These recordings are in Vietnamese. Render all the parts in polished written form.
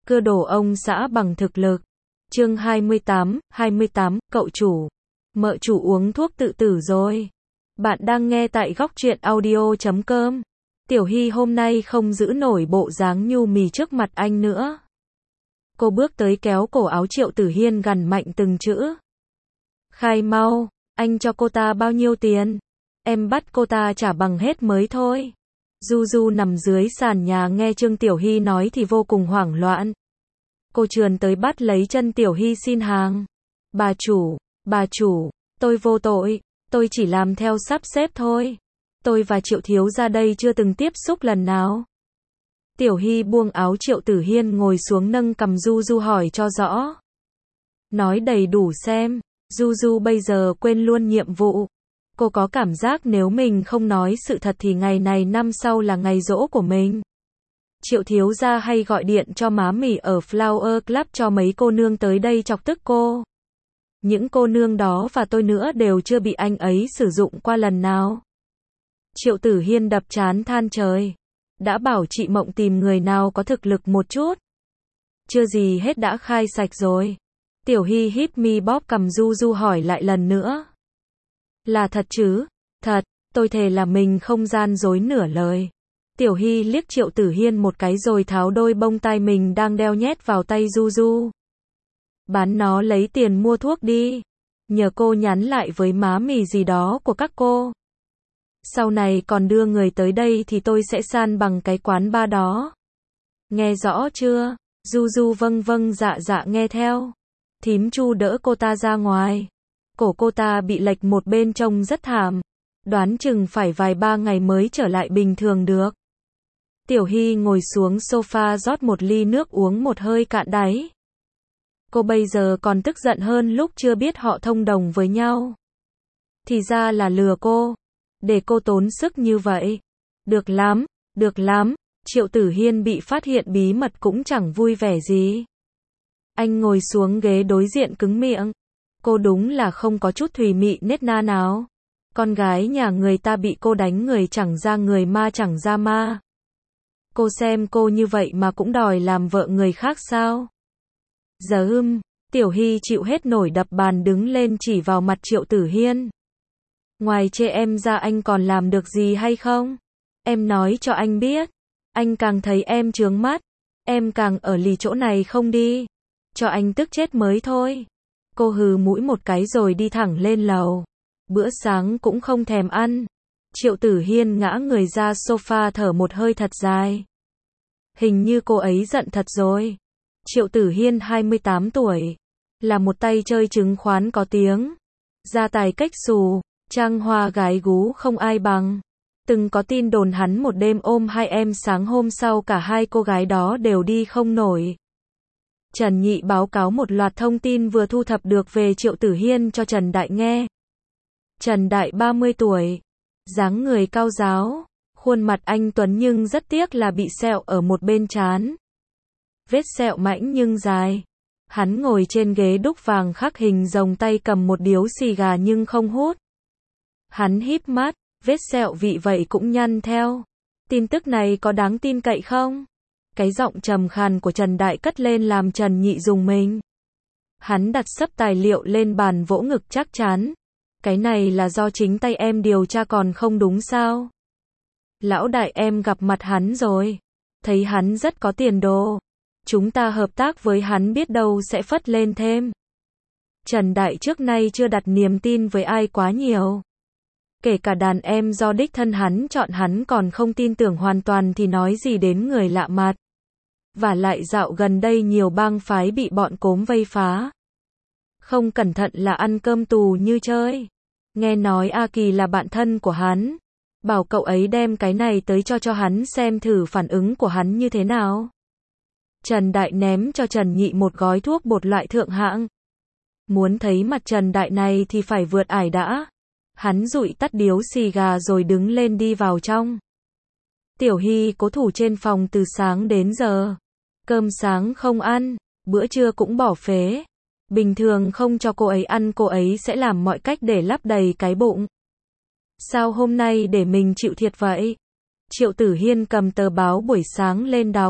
Cưa đổ ông xã bằng thực lực. Chương 28, cậu chủ. Mợ chủ uống thuốc tự tử rồi. Bạn đang nghe tại góc truyện audio.com. Tiểu Hy hôm nay không giữ nổi bộ dáng nhu mì trước mặt anh nữa. Cô bước tới kéo cổ áo Triệu Tử Hiên gằn mạnh từng chữ. Khai mau, anh cho cô ta bao nhiêu tiền? Em bắt cô ta trả bằng hết mới thôi. Du Du nằm dưới sàn nhà nghe Trương Tiểu Hy nói thì vô cùng hoảng loạn. Cô trườn tới bắt lấy chân Tiểu Hy xin hàng. Bà chủ, tôi vô tội, tôi chỉ làm theo sắp xếp thôi. Tôi và Triệu thiếu gia đây chưa từng tiếp xúc lần nào. Tiểu Hy buông áo Triệu Tử Hiên ngồi xuống nâng cằm Du Du hỏi cho rõ. Nói đầy đủ xem. Du Du bây giờ quên luôn nhiệm vụ. Cô có cảm giác nếu mình không nói sự thật thì ngày này năm sau là ngày giỗ của mình. Triệu thiếu gia hay gọi điện cho má mì ở Flower Club cho mấy cô nương tới đây chọc tức cô. Những cô nương đó và tôi nữa đều chưa bị anh ấy sử dụng qua lần nào. Triệu Tử Hiên đập trán than trời. Đã bảo chị Mộng tìm người nào có thực lực một chút. Chưa gì hết đã khai sạch rồi. Tiểu Hy híp mi bóp cằm Du Du hỏi lại lần nữa. Là thật chứ? Thật, tôi thề là mình không gian dối nửa lời. Tiểu Hy liếc Triệu Tử Hiên một cái rồi tháo đôi bông tai mình đang đeo nhét vào tay Du Du. Bán nó lấy tiền mua thuốc đi. Nhờ cô nhắn lại với má mì gì đó của các cô. Sau này còn đưa người tới đây thì tôi sẽ san bằng cái quán bar đó. Nghe rõ chưa? Du Du vâng dạ nghe theo. Thím Chu đỡ cô ta ra ngoài. Cổ cô ta bị lệch một bên trông rất thảm. Đoán chừng phải vài ba ngày mới trở lại bình thường được. Tiểu Hy ngồi xuống sofa rót một ly nước uống một hơi cạn đáy. Cô bây giờ còn tức giận hơn lúc chưa biết họ thông đồng với nhau. Thì ra là lừa cô. Để cô tốn sức như vậy. Được lắm. Triệu Tử Hiên bị phát hiện bí mật cũng chẳng vui vẻ gì. Anh ngồi xuống ghế đối diện cứng miệng. Cô đúng là không có chút thùy mị nết na nào. Con gái nhà người ta bị cô đánh người chẳng ra người ma chẳng ra ma. Cô xem cô như vậy mà cũng đòi làm vợ người khác sao? Tiểu Hy chịu hết nổi đập bàn đứng lên chỉ vào mặt Triệu Tử Hiên. Ngoài chê em ra anh còn làm được gì hay không? Em nói cho anh biết. Anh càng thấy em chướng mắt. Em càng ở lì chỗ này không đi. Cho anh tức chết mới thôi. Cô hừ mũi một cái rồi đi thẳng lên lầu. Bữa sáng cũng không thèm ăn. Triệu Tử Hiên ngã người ra sofa thở một hơi thật dài. Hình như cô ấy giận thật rồi. Triệu Tử Hiên 28 tuổi. Là một tay chơi chứng khoán có tiếng. Gia tài cách xù. Trang hoa gái gú không ai bằng. Từng có tin đồn hắn một đêm ôm hai em sáng hôm sau cả hai cô gái đó đều đi không nổi. Trần Nhị báo cáo một loạt thông tin vừa thu thập được về Triệu Tử Hiên cho Trần Đại nghe. Trần Đại 30 tuổi. Dáng người cao ráo. Khuôn mặt anh tuấn nhưng rất tiếc là bị sẹo ở một bên trán. Vết sẹo mãnh nhưng dài. Hắn ngồi trên ghế đúc vàng khắc hình rồng tay cầm một điếu xì gà nhưng không hút. Hắn híp mắt, vết sẹo vị vậy cũng nhăn theo. Tin tức này có đáng tin cậy không? Cái giọng trầm khàn của Trần Đại cất lên làm Trần Nhị rùng mình. Hắn đặt sấp tài liệu lên bàn vỗ ngực chắc chắn. Cái này là do chính tay em điều tra còn không đúng sao? Lão đại em gặp mặt hắn rồi. Thấy hắn rất có tiền đồ. Chúng ta hợp tác với hắn biết đâu sẽ phất lên thêm. Trần Đại trước nay chưa đặt niềm tin với ai quá nhiều. Kể cả đàn em do đích thân hắn chọn hắn còn không tin tưởng hoàn toàn thì nói gì đến người lạ mặt. Và lại dạo gần đây nhiều bang phái bị bọn cốm vây phá. Không cẩn thận là ăn cơm tù như chơi. Nghe nói A Kỳ là bạn thân của hắn. Bảo cậu ấy đem cái này tới cho hắn xem thử phản ứng của hắn như thế nào. Trần Đại ném cho Trần Nhị một gói thuốc bột loại thượng hạng. Muốn thấy mặt Trần Đại này thì phải vượt ải đã. Hắn dụi tắt điếu xì gà rồi đứng lên đi vào trong. Tiểu Hy cố thủ trên phòng từ sáng đến giờ. Cơm sáng không ăn, bữa trưa cũng bỏ phế. Bình thường không cho cô ấy ăn cô ấy sẽ làm mọi cách để lấp đầy cái bụng. Sao hôm nay để mình chịu thiệt vậy? Triệu Tử Hiên cầm tờ báo buổi sáng lên đọc.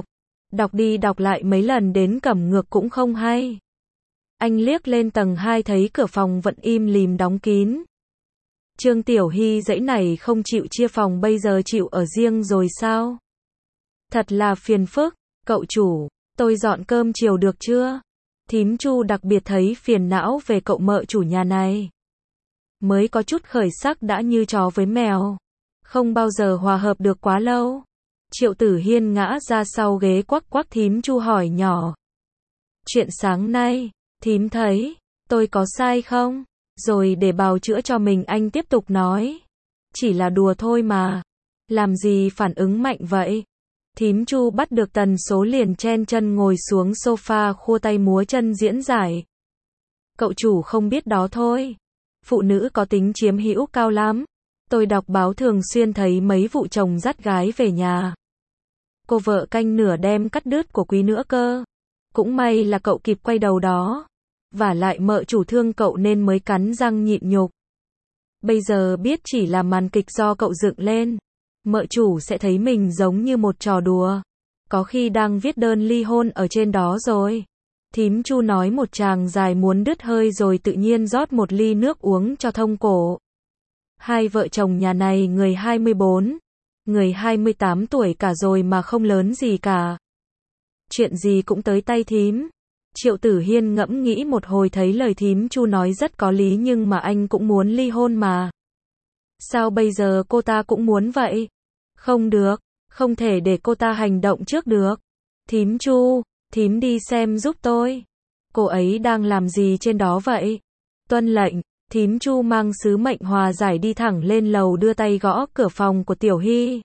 Đọc đi đọc lại mấy lần đến cầm ngược cũng không hay. Anh liếc lên tầng 2 thấy cửa phòng vẫn im lìm đóng kín. Trương Tiểu Hy dãy này không chịu chia phòng bây giờ chịu ở riêng rồi sao? Thật là phiền phức, cậu chủ, tôi dọn cơm chiều được chưa? Thím Chu đặc biệt thấy phiền não về cậu mợ chủ nhà này. Mới có chút khởi sắc đã như chó với mèo. Không bao giờ hòa hợp được quá lâu. Triệu Tử Hiên ngã ra sau ghế quắc quắc thím Chu hỏi nhỏ. Chuyện sáng nay, thím thấy, tôi có sai không? Rồi để bào chữa cho mình anh tiếp tục nói. Chỉ là đùa thôi mà. Làm gì phản ứng mạnh vậy? Thím Chu bắt được tần số liền chen chân ngồi xuống sofa khua tay múa chân diễn giải. Cậu chủ không biết đó thôi. Phụ nữ có tính chiếm hữu cao lắm. Tôi đọc báo thường xuyên thấy mấy vụ chồng dắt gái về nhà. Cô vợ canh nửa đem cắt đứt của quý nữa cơ. Cũng may là cậu kịp quay đầu đó. Vả lại mợ chủ thương cậu nên mới cắn răng nhịn nhục. Bây giờ biết chỉ là màn kịch do cậu dựng lên. Mợ chủ sẽ thấy mình giống như một trò đùa. Có khi đang viết đơn ly hôn ở trên đó rồi. Thím Chu nói một tràng dài muốn đứt hơi rồi tự nhiên rót một ly nước uống cho thông cổ. Hai vợ chồng nhà này người 24, người 28 tuổi cả rồi mà không lớn gì cả. Chuyện gì cũng tới tay thím. Triệu Tử Hiên ngẫm nghĩ một hồi thấy lời thím Chu nói rất có lý nhưng mà anh cũng muốn ly hôn mà. Sao bây giờ cô ta cũng muốn vậy? Không được, không thể để cô ta hành động trước được. Thím Chu, thím đi xem giúp tôi. Cô ấy đang làm gì trên đó vậy? Tuân lệnh, thím Chu mang sứ mệnh hòa giải đi thẳng lên lầu đưa tay gõ cửa phòng của Tiểu Hy.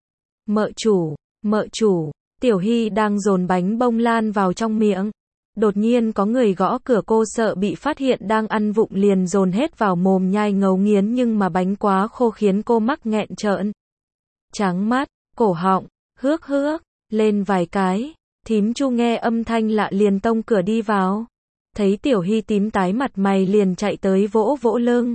Mợ chủ, Tiểu Hy đang dồn bánh bông lan vào trong miệng. Đột nhiên có người gõ cửa cô sợ bị phát hiện đang ăn vụng liền dồn hết vào mồm nhai ngấu nghiến nhưng mà bánh quá khô khiến cô mắc nghẹn trợn. Trắng mắt, cổ họng, hước lên vài cái. Thím Chu nghe âm thanh lạ liền tông cửa đi vào. Thấy Tiểu Hy tím tái mặt mày liền chạy tới vỗ vỗ lưng.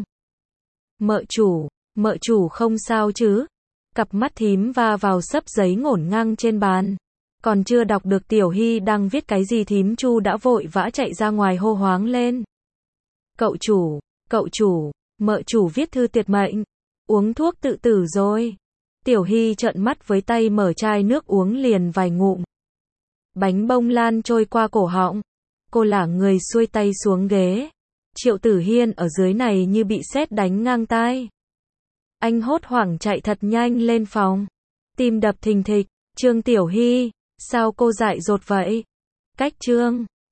Mợ chủ không sao chứ? Cặp mắt thím va vào xấp giấy ngổn ngang trên bàn. Còn chưa đọc được Tiểu Hy đang viết cái gì thím Chu đã vội vã chạy ra ngoài hô hoáng lên. Cậu chủ, mợ chủ viết thư tuyệt mệnh. Uống thuốc tự tử rồi. Tiểu Hy trợn mắt với tay mở chai nước uống liền vài ngụm. Bánh bông lan trôi qua cổ họng. Cô lả người xuôi tay xuống ghế. Triệu Tử Hiên ở dưới này như bị sét đánh ngang tai. Anh hốt hoảng chạy thật nhanh lên phòng. Tim đập thình thịch. Trương Tiểu Hy, sao cô dại dột vậy? Cách Trương